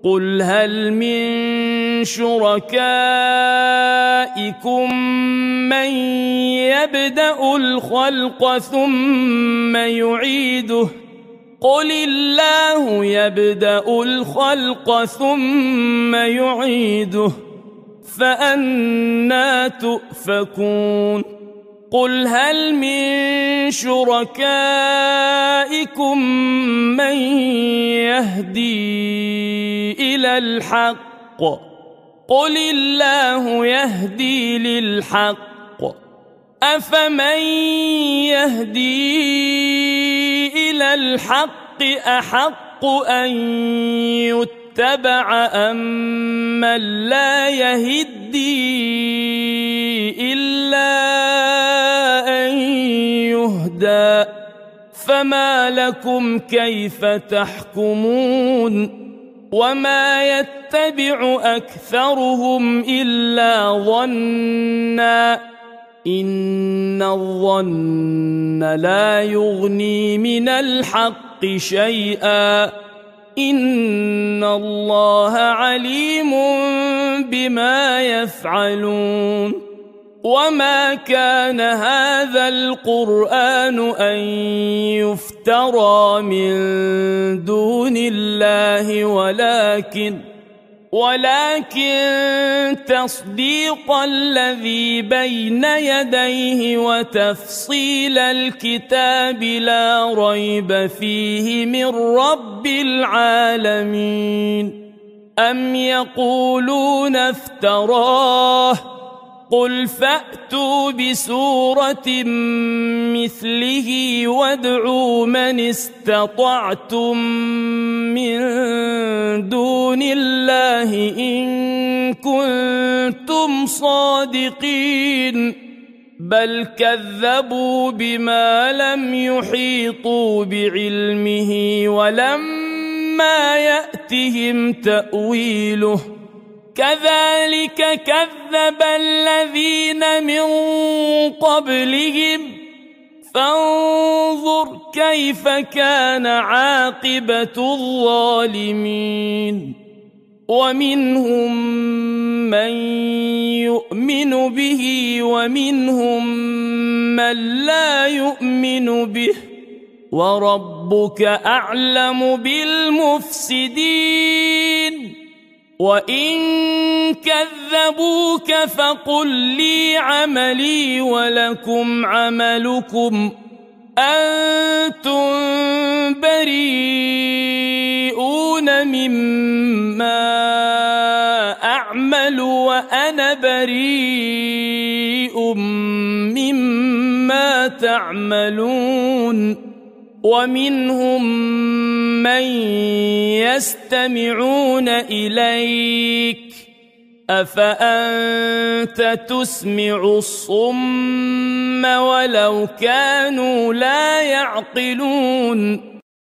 قل هل من شركائكم من يبدأ الخلق ثم يعيده قل الله يبدأ الخلق ثم يعيده فأنى تؤفكون قل هل من شركائكم من يهدي إلى الحق قل الله يهدي للحق أفمن يهدي إلى الحق أحق أن يتبع أمن لا يهدي إلا أن يهدى فما لكم كيف تحكمون وما يتبع أكثرهم إلا ظنًّا إن الظن لا يغني من الحق شيئا إن الله عليم بما يفعلون وما كان هذا القرآن أن يفترى من دون الله ولكن تصديق الذي بين يديه وتفصيل الكتاب لا ريب فيه من رب العالمين أم يقولون افتراه قل فأتوا بسورة مثله وادعوا من استطعتم من دون الله إن كنتم صادقين بل كذبوا بما لم يحيطوا بعلمه ولما يأتهم تأويله كذلك كذب الذين من قبلهم فانظر كيف كان عاقبة الظالمين ومنهم من يؤمن به ومنهم من لا يؤمن به وربك أعلم بالمفسدين وإن كذبوك فقل لي عملي ولكم عملكم أنتم بريئون مما أعمل وأنا بريء مما تعملون ومنهم من يستمعون إليك أفأنت تسمع الصم ولو كانوا لا يعقلون